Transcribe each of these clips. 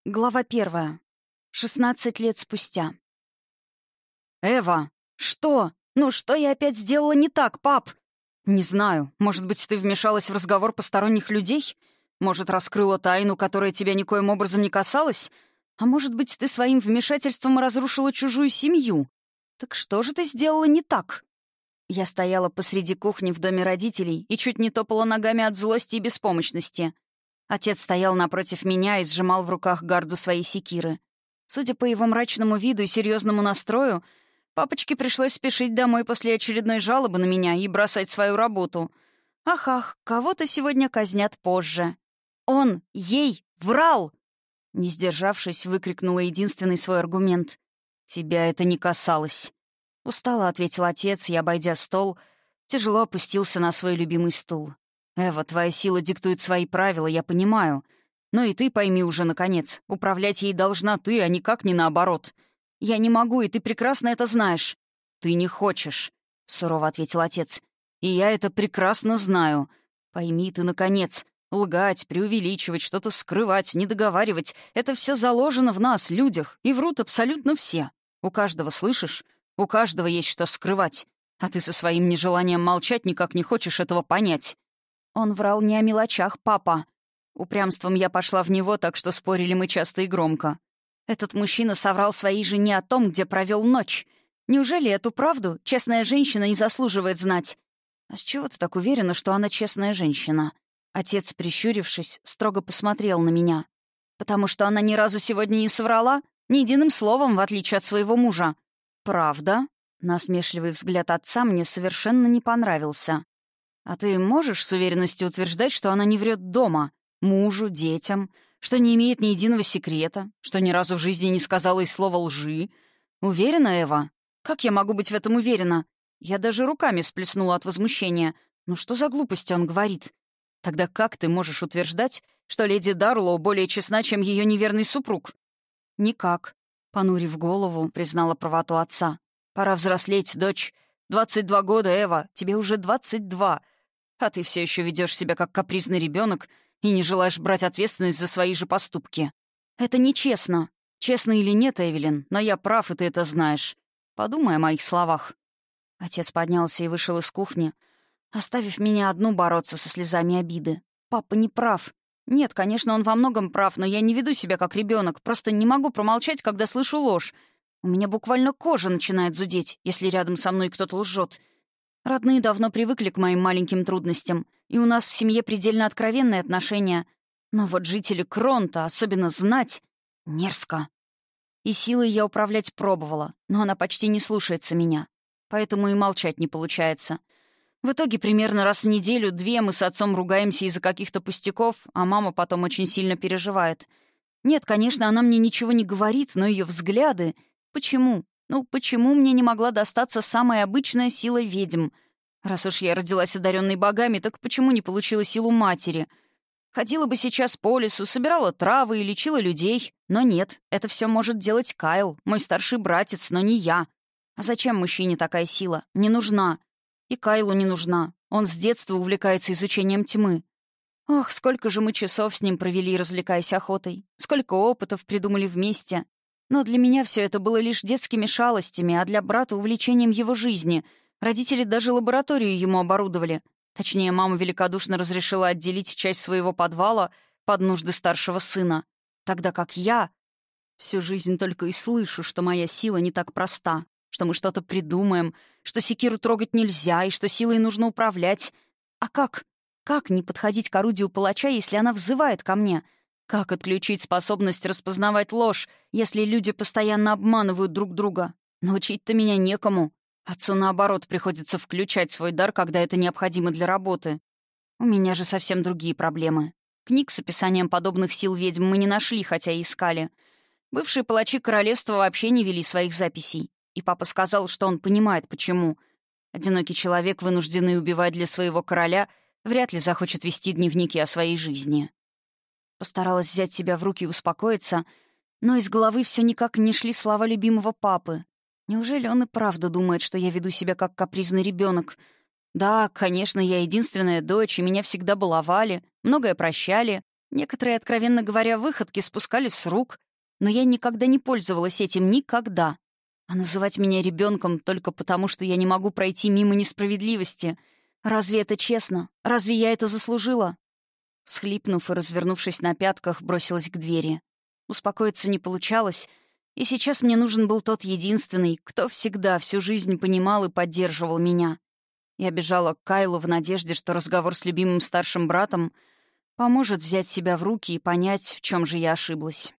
Глава 1. 16 лет спустя. «Эва! Что? Ну что я опять сделала не так, пап?» «Не знаю. Может быть, ты вмешалась в разговор посторонних людей? Может, раскрыла тайну, которая тебя никоим образом не касалась? А может быть, ты своим вмешательством разрушила чужую семью? Так что же ты сделала не так?» Я стояла посреди кухни в доме родителей и чуть не топала ногами от злости и беспомощности. Отец стоял напротив меня и сжимал в руках гарду своей секиры. Судя по его мрачному виду и серьезному настрою, папочке пришлось спешить домой после очередной жалобы на меня и бросать свою работу. Ах, кого-то сегодня казнят позже. Он ей врал! Не сдержавшись, выкрикнула единственный свой аргумент. «Тебя это не касалось». Устало ответил отец и, обойдя стол, тяжело опустился на свой любимый стул. «Эва, твоя сила диктует свои правила, я понимаю. Но и ты пойми уже, наконец, управлять ей должна ты, а никак не наоборот. Я не могу, и ты прекрасно это знаешь». «Ты не хочешь», — сурово ответил отец. «И я это прекрасно знаю. Пойми ты, наконец, лгать, преувеличивать, что-то скрывать, недоговаривать — это все заложено в нас, людях, и врут абсолютно все. У каждого, слышишь? У каждого есть что скрывать. А ты со своим нежеланием молчать никак не хочешь этого понять». Он врал не о мелочах, папа. Упрямством я пошла в него, так что спорили мы часто и громко. Этот мужчина соврал своей жене о том, где провел ночь. Неужели эту правду честная женщина не заслуживает знать? А с чего ты так уверена, что она честная женщина? Отец, прищурившись, строго посмотрел на меня. Потому что она ни разу сегодня не соврала? Ни единым словом, в отличие от своего мужа. «Правда?» Насмешливый взгляд отца мне совершенно не понравился. «А ты можешь с уверенностью утверждать, что она не врет дома, мужу, детям, что не имеет ни единого секрета, что ни разу в жизни не сказала и слова лжи? Уверена, Эва? Как я могу быть в этом уверена?» Я даже руками всплеснула от возмущения. «Ну что за глупости он говорит? Тогда как ты можешь утверждать, что леди Дарлоу более честна, чем ее неверный супруг?» «Никак», — понурив голову, признала правоту отца. «Пора взрослеть, дочь. 22 года, Эва, тебе уже 22. А ты все еще ведешь себя как капризный ребенок и не желаешь брать ответственность за свои же поступки. Это нечестно. Честно или нет, Эвелин, но я прав, и ты это знаешь. Подумай о моих словах». Отец поднялся и вышел из кухни, оставив меня одну бороться со слезами обиды. Папа не прав. Нет, конечно, он во многом прав, но я не веду себя как ребенок, просто не могу промолчать, когда слышу ложь. У меня буквально кожа начинает зудеть, если рядом со мной кто-то лжет. Родные давно привыкли к моим маленьким трудностям, и у нас в семье предельно откровенные отношения. Но вот жители Кронта, особенно знать, мерзко. И силой я управлять пробовала, но она почти не слушается меня. Поэтому и молчать не получается. В итоге примерно раз в неделю-две мы с отцом ругаемся из-за каких-то пустяков, а мама потом очень сильно переживает. Нет, конечно, она мне ничего не говорит, но ее взгляды... Почему? Ну, почему мне не могла достаться самая обычная сила ведьм? Раз уж я родилась одаренной богами, так почему не получила силу матери? Ходила бы сейчас по лесу, собирала травы и лечила людей. Но нет, это все может делать Кайл, мой старший братец, но не я. А зачем мужчине такая сила? Не нужна. И Кайлу не нужна. Он с детства увлекается изучением тьмы. Ох, сколько же мы часов с ним провели, развлекаясь охотой. Сколько опытов придумали вместе. Но для меня все это было лишь детскими шалостями, а для брата — увлечением его жизни. Родители даже лабораторию ему оборудовали. Точнее, мама великодушно разрешила отделить часть своего подвала под нужды старшего сына. Тогда как я всю жизнь только и слышу, что моя сила не так проста, что мы что-то придумаем, что секиру трогать нельзя и что силой нужно управлять. А как? Как не подходить к орудию палача, если она взывает ко мне? Как отключить способность распознавать ложь, если люди постоянно обманывают друг друга? Научить-то меня некому. Отцу, наоборот, приходится включать свой дар, когда это необходимо для работы. У меня же совсем другие проблемы. Книг с описанием подобных сил ведьм мы не нашли, хотя и искали. Бывшие палачи королевства вообще не вели своих записей. И папа сказал, что он понимает, почему. Одинокий человек, вынужденный убивать для своего короля, вряд ли захочет вести дневники о своей жизни. Постаралась взять себя в руки и успокоиться, но из головы все никак не шли слова любимого папы. Неужели он и правда думает, что я веду себя как капризный ребенок? Да, конечно, я единственная дочь, и меня всегда баловали, многое прощали, Некоторые, откровенно говоря, выходки спускались с рук, но я никогда не пользовалась этим, никогда. А называть меня ребенком только потому, что я не могу пройти мимо несправедливости. Разве это честно? Разве я это заслужила? Всхлипнув и развернувшись на пятках, бросилась к двери. Успокоиться не получалось, и сейчас мне нужен был тот единственный, кто всегда всю жизнь понимал и поддерживал меня. Я бежала к Кайлу в надежде, что разговор с любимым старшим братом поможет взять себя в руки и понять, в чем же я ошиблась.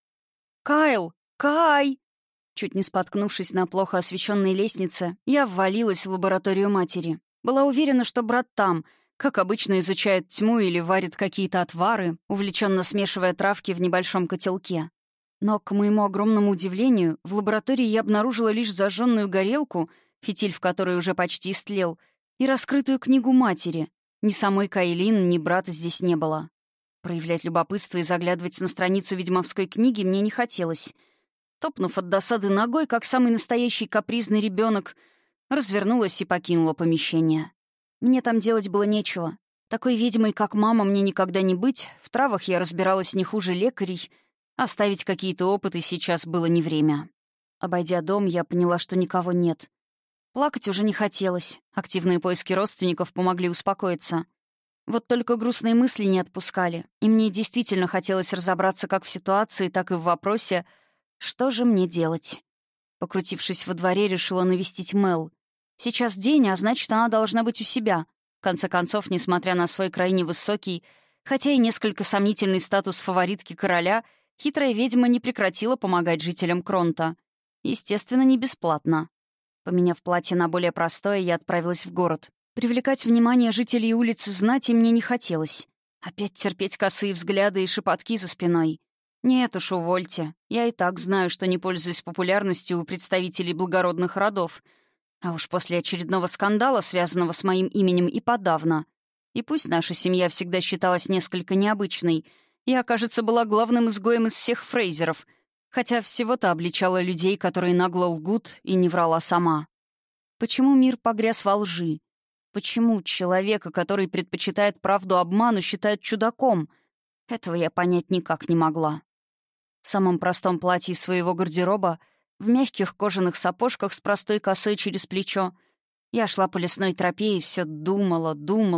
«Кайл! Кай!» Чуть не споткнувшись на плохо освещенной лестнице, я ввалилась в лабораторию матери. Была уверена, что брат там, как обычно изучает тьму или варит какие-то отвары, увлеченно смешивая травки в небольшом котелке. Но, к моему огромному удивлению, в лаборатории я обнаружила лишь зажженную горелку, фитиль в которой уже почти истлел, и раскрытую книгу матери. Ни самой Кайлин, ни брата здесь не было. Проявлять любопытство и заглядывать на страницу ведьмовской книги мне не хотелось. Топнув от досады ногой, как самый настоящий капризный ребенок, развернулась и покинула помещение. Мне там делать было нечего. Такой ведьмой, как мама, мне никогда не быть, в травах я разбиралась не хуже лекарей, оставить какие-то опыты сейчас было не время. Обойдя дом, я поняла, что никого нет. Плакать уже не хотелось. Активные поиски родственников помогли успокоиться. Вот только грустные мысли не отпускали, и мне действительно хотелось разобраться как в ситуации, так и в вопросе, что же мне делать. Покрутившись во дворе, решила навестить Мел. Сейчас день, а значит, она должна быть у себя. В конце концов, несмотря на свой крайне высокий, хотя и несколько сомнительный статус фаворитки короля, хитрая ведьма не прекратила помогать жителям Кронта. Естественно, не бесплатно. Поменяв платье на более простое, я отправилась в город. Привлекать внимание жителей улицы знати мне не хотелось. Опять терпеть косые взгляды и шепотки за спиной. Нет уж, увольте. Я и так знаю, что не пользуюсь популярностью у представителей благородных родов. А уж после очередного скандала, связанного с моим именем, и подавно. И пусть наша семья всегда считалась несколько необычной, я, кажется, была главным изгоем из всех Фрейзеров, хотя всего-то обличала людей, которые нагло лгут, и не врала сама. Почему мир погряз во лжи? Почему человека, который предпочитает правду обману, считают чудаком? Этого я понять никак не могла. В самом простом платье из своего гардероба, в мягких кожаных сапожках с простой косой через плечо, я шла по лесной тропе и все думала.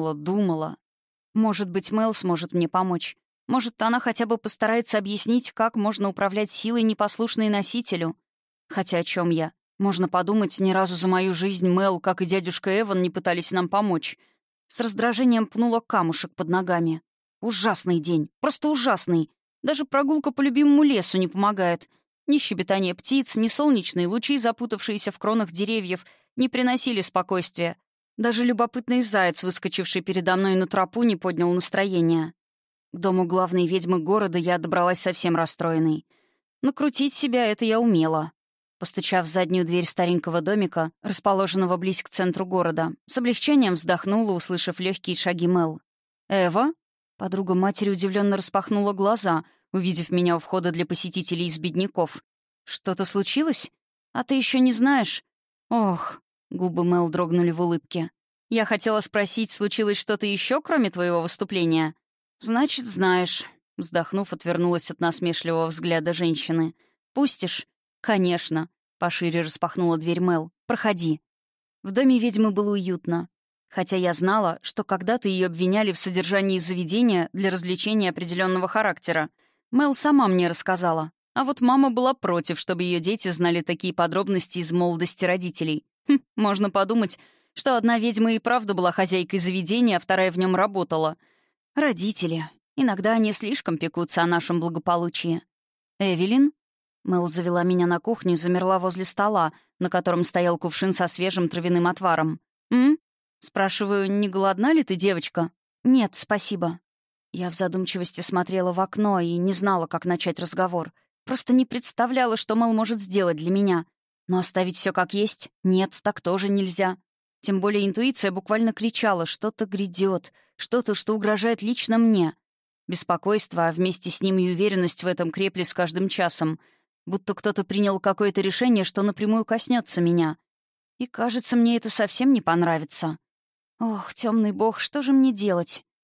Может быть, Мел сможет мне помочь. Может, она хотя бы постарается объяснить, как можно управлять силой, непослушной носителю. Хотя о чем я? Можно подумать, ни разу за мою жизнь Мел, как и дядюшка Эван, не пытались нам помочь. С раздражением пнула камушек под ногами. Ужасный день. Просто ужасный. Даже прогулка по любимому лесу не помогает. Ни щебетание птиц, ни солнечные лучи, запутавшиеся в кронах деревьев, не приносили спокойствия. Даже любопытный заяц, выскочивший передо мной на тропу, не поднял настроения. К дому главной ведьмы города я добралась совсем расстроенной. Накрутить себя это я умела. Постучав в заднюю дверь старенького домика, расположенного близ к центру города, с облегчением вздохнула, услышав легкие шаги Мел. «Эва?» Подруга матери удивленно распахнула глаза, увидев меня у входа для посетителей из бедняков. «Что-то случилось? А ты еще не знаешь?» «Ох», — губы Мел дрогнули в улыбке. «Я хотела спросить, случилось что-то еще, кроме твоего выступления?» «Значит, знаешь». Вздохнув, отвернулась от насмешливого взгляда женщины. «Пустишь?» «Конечно», — пошире распахнула дверь Мел. «Проходи». В доме ведьмы было уютно. Хотя я знала, что когда-то ее обвиняли в содержании заведения для развлечения определенного характера. Мел сама мне рассказала. А вот мама была против, чтобы ее дети знали такие подробности из молодости родителей. Можно подумать, что одна ведьма и правда была хозяйкой заведения, а вторая в нем работала. Родители. Иногда они слишком пекутся о нашем благополучии. «Эвелин?» Мэл завела меня на кухню и замерла возле стола, на котором стоял кувшин со свежим травяным отваром. «М?» Спрашиваю, не голодна ли ты, девочка? «Нет, спасибо». Я в задумчивости смотрела в окно и не знала, как начать разговор. Просто не представляла, что Мэл может сделать для меня. Но оставить все как есть? Нет, так тоже нельзя. Тем более интуиция буквально кричала: что-то грядет, что-то, что угрожает лично мне. Беспокойство, а вместе с ним и уверенность в этом крепли с каждым часом. Будто кто-то принял какое-то решение, что напрямую коснется меня. И, кажется, мне это совсем не понравится. Ох, темный бог, что же мне делать?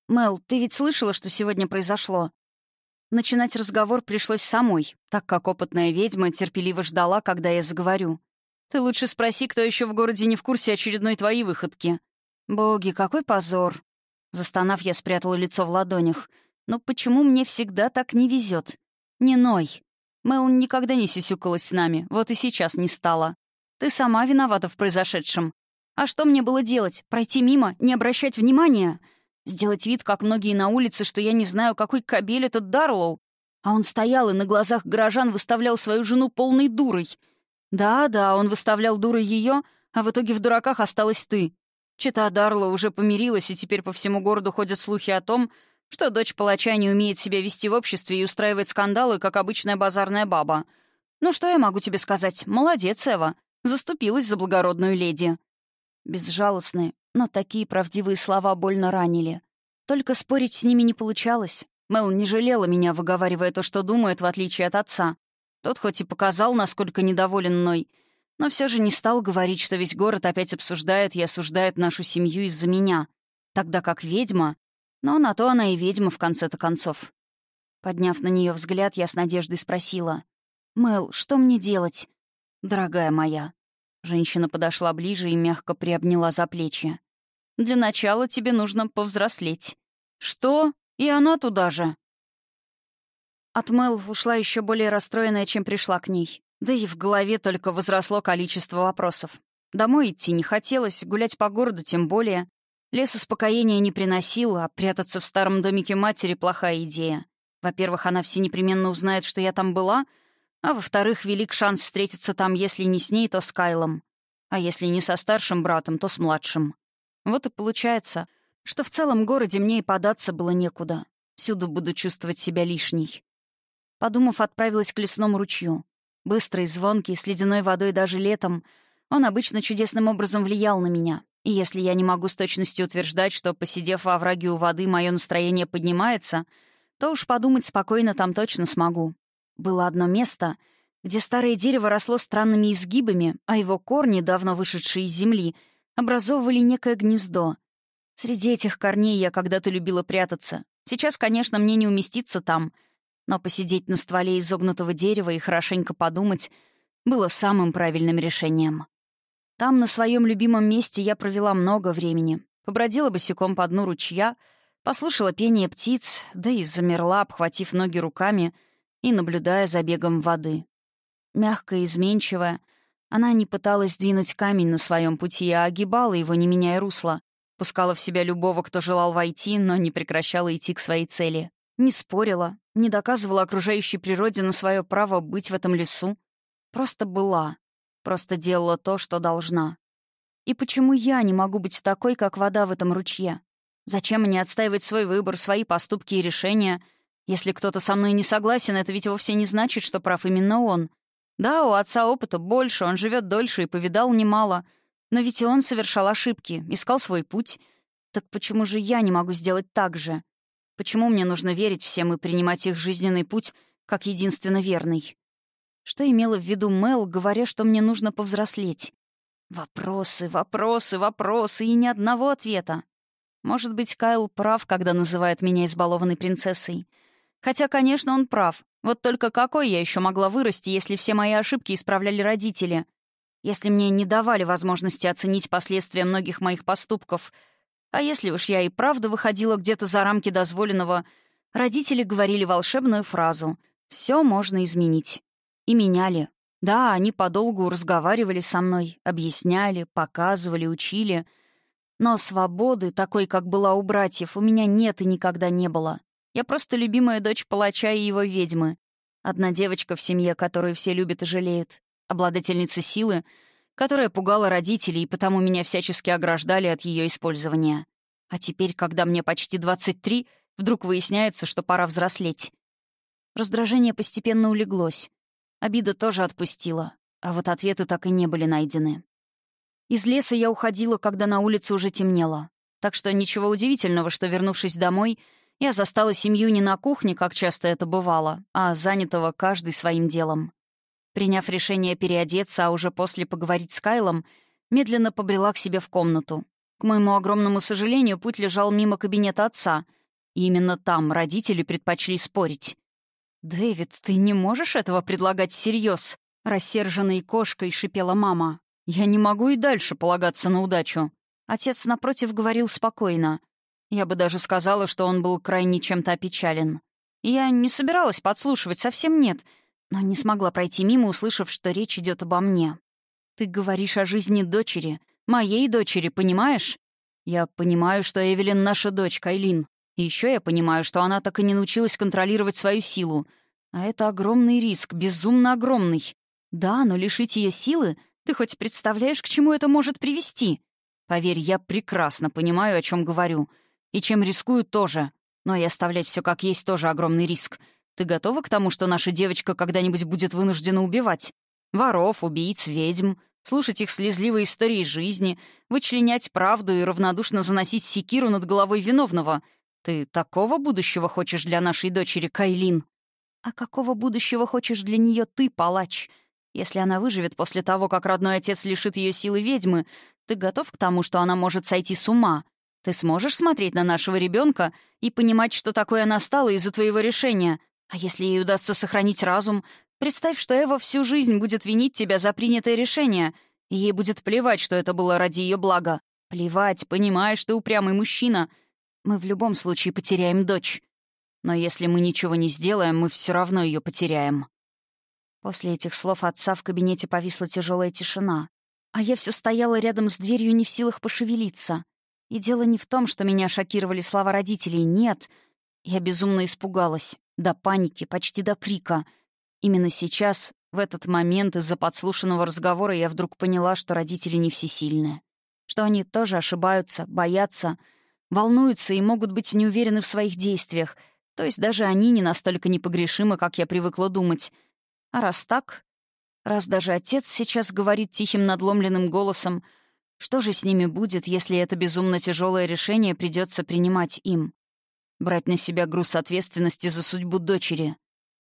«Мел, ты ведь слышала, что сегодня произошло?» Начинать разговор пришлось самой, так как опытная ведьма терпеливо ждала, когда я заговорю. «Ты лучше спроси, кто еще в городе не в курсе очередной твоей выходки». «Боги, какой позор!» Застонав, я спрятала лицо в ладонях. «Но почему мне всегда так не везет? Не ной. Мел никогда не сюсюкалась с нами, вот и сейчас не стала. Ты сама виновата в произошедшем. А что мне было делать? Пройти мимо? Не обращать внимания? Сделать вид, как многие на улице, что я не знаю, какой кобель этот Дарлоу? А он стоял и на глазах горожан выставлял свою жену полной дурой. Да, он выставлял дурой ее, а в итоге в дураках осталась ты. Чета Дарлоу уже помирилась, и теперь по всему городу ходят слухи о том, что дочь палача не умеет себя вести в обществе и устраивает скандалы, как обычная базарная баба. Ну что я могу тебе сказать? Молодец, Эва. Заступилась за благородную леди». Безжалостные, но такие правдивые слова больно ранили. Только спорить с ними не получалось. Мел не жалела меня, выговаривая то, что думает, в отличие от отца. Тот хоть и показал, насколько недоволен мной, но все же не стал говорить, что весь город опять обсуждает и осуждает нашу семью из-за меня. Тогда как ведьма... Но на то она и ведьма, в конце-то концов. Подняв на нее взгляд, я с надеждой спросила. «Мел, что мне делать?» «Дорогая моя». Женщина подошла ближе и мягко приобняла за плечи. «Для начала тебе нужно повзрослеть». «Что? И она туда же?» От Мел ушла еще более расстроенная, чем пришла к ней. Да и в голове только возросло количество вопросов. Домой идти не хотелось, гулять по городу тем более. Лес успокоения не приносил, а прятаться в старом домике матери — плохая идея. Во-первых, она все непременно узнает, что я там была, а во-вторых, велик шанс встретиться там, если не с ней, то с Кайлом. А если не со старшим братом, то с младшим. Вот и получается, что в целом городе мне и податься было некуда. Всюду буду чувствовать себя лишней. Подумав, отправилась к лесному ручью. Быстрый, звонкий, с ледяной водой даже летом, он обычно чудесным образом влиял на меня. И если я не могу с точностью утверждать, что, посидев во овраге у воды, мое настроение поднимается, то уж подумать спокойно там точно смогу. Было одно место, где старое дерево росло странными изгибами, а его корни, давно вышедшие из земли, образовывали некое гнездо. Среди этих корней я когда-то любила прятаться. Сейчас, конечно, мне не уместиться там, но посидеть на стволе изогнутого дерева и хорошенько подумать было самым правильным решением. Там, на своем любимом месте, я провела много времени. Побродила босиком по дну ручья, послушала пение птиц, да и замерла, обхватив ноги руками и наблюдая за бегом воды. Мягкая и изменчивая, она не пыталась двинуть камень на своем пути, а огибала его, не меняя русла. Пускала в себя любого, кто желал войти, но не прекращала идти к своей цели. Не спорила, не доказывала окружающей природе на свое право быть в этом лесу. Просто была. Просто делала то, что должна. И почему я не могу быть такой, как вода в этом ручье? Зачем мне отстаивать свой выбор, свои поступки и решения? Если кто-то со мной не согласен, это ведь вовсе не значит, что прав именно он. Да, у отца опыта больше, он живет дольше и повидал немало. Но ведь и он совершал ошибки, искал свой путь. Так почему же я не могу сделать так же? Почему мне нужно верить всем и принимать их жизненный путь как единственно верный? Что имела в виду Мел, говоря, что мне нужно повзрослеть? Вопросы, вопросы, вопросы и ни одного ответа. Может быть, Кайл прав, когда называет меня избалованной принцессой. Хотя, конечно, он прав. Вот только какой я еще могла вырасти, если все мои ошибки исправляли родители? Если мне не давали возможности оценить последствия многих моих поступков? А если уж я и правда выходила где-то за рамки дозволенного, родители говорили волшебную фразу «все можно изменить». И меняли. Да, они подолгу разговаривали со мной, объясняли, показывали, учили. Но свободы, такой, как была у братьев, у меня нет и никогда не было. Я просто любимая дочь палача и его ведьмы. Одна девочка в семье, которую все любят и жалеют. Обладательница силы, которая пугала родителей, и потому меня всячески ограждали от ее использования. А теперь, когда мне почти 23, вдруг выясняется, что пора взрослеть. Раздражение постепенно улеглось. Обида тоже отпустила, а вот ответы так и не были найдены. Из леса я уходила, когда на улице уже темнело. Так что ничего удивительного, что, вернувшись домой, я застала семью не на кухне, как часто это бывало, а занятого каждый своим делом. Приняв решение переодеться, а уже после поговорить с Кайлом, медленно побрела к себе в комнату. К моему огромному сожалению, путь лежал мимо кабинета отца, И именно там родители предпочли спорить. «Дэвид, ты не можешь этого предлагать всерьез?» — рассерженной кошкой шипела мама. «Я не могу и дальше полагаться на удачу». Отец, напротив, говорил спокойно. Я бы даже сказала, что он был крайне чем-то опечален. Я не собиралась подслушивать, совсем нет, но не смогла пройти мимо, услышав, что речь идет обо мне. «Ты говоришь о жизни дочери, моей дочери, понимаешь?» «Я понимаю, что Эвелин наша дочь, Кайлин. И еще я понимаю, что она так и не научилась контролировать свою силу. А это огромный риск, безумно огромный. Да, но лишить ее силы, ты хоть представляешь, к чему это может привести? Поверь, я прекрасно понимаю, о чем говорю. И чем рискую тоже. Но и оставлять все как есть тоже огромный риск. Ты готова к тому, что наша девочка когда-нибудь будет вынуждена убивать? Воров, убийц, ведьм, слушать их слезливые истории жизни, вычленять правду и равнодушно заносить секиру над головой виновного. Ты такого будущего хочешь для нашей дочери, Кайлин? А какого будущего хочешь для нее ты, палач? Если она выживет после того, как родной отец лишит ее силы ведьмы, ты готов к тому, что она может сойти с ума? Ты сможешь смотреть на нашего ребенка и понимать, что такое она стала из-за твоего решения? А если ей удастся сохранить разум, представь, что Эва всю жизнь будет винить тебя за принятое решение, и ей будет плевать, что это было ради ее блага. Плевать, понимаешь, ты упрямый мужчина. Мы в любом случае потеряем дочь. Но если мы ничего не сделаем, мы все равно ее потеряем». После этих слов отца в кабинете повисла тяжелая тишина. А я все стояла рядом с дверью, не в силах пошевелиться. И дело не в том, что меня шокировали слова родителей. Нет. Я безумно испугалась. До паники, почти до крика. Именно сейчас, в этот момент, из-за подслушанного разговора я вдруг поняла, что родители не всесильны. Что они тоже ошибаются, боятся, волнуются и могут быть неуверены в своих действиях. То есть даже они не настолько непогрешимы, как я привыкла думать. А раз так, раз даже отец сейчас говорит тихим надломленным голосом, что же с ними будет, если это безумно тяжелое решение придется принимать им? Брать на себя груз ответственности за судьбу дочери.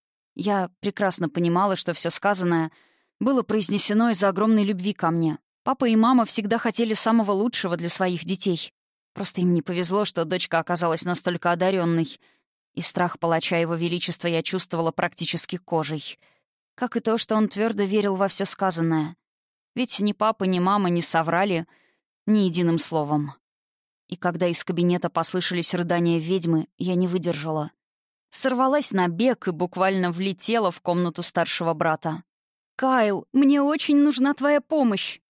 Я прекрасно понимала, что все сказанное было произнесено из-за огромной любви ко мне. Папа и мама всегда хотели самого лучшего для своих детей. Просто им не повезло, что дочка оказалась настолько одаренной. И страх палача Его Величества я чувствовала практически кожей. Как и то, что он твердо верил во все сказанное. Ведь ни папа, ни мама не соврали ни единым словом. И когда из кабинета послышались рыдания ведьмы, я не выдержала. Сорвалась на бег и буквально влетела в комнату старшего брата. «Кайл, мне очень нужна твоя помощь!»